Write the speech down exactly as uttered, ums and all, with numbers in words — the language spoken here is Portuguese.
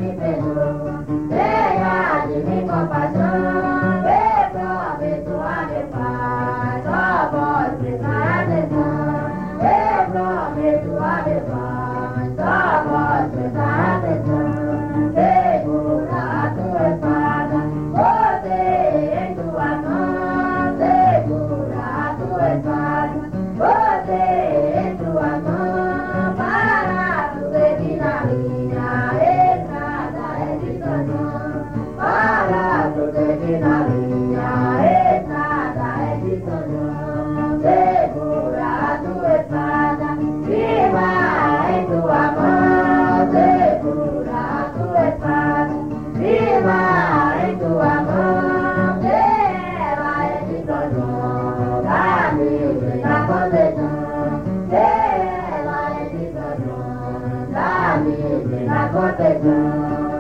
me perdoa, tenha de mim compaixão, vê pra abençoar meu pai, só pode prestar atenção, eu prometo a meu pai, só pode prestar atenção, segura a tua espada, você em tua mão, segura a tua espada, você em tua mão, para tu seguir na linha, estrada é de São João, para tu seguir na linha, estrada é de São João, segura a tua espada, firma em tua mão, segura a tua espada, firma em tua mão, que ela é de São João, da Virgem da Conceição, que ela é de São João, da Virgem da Conceição.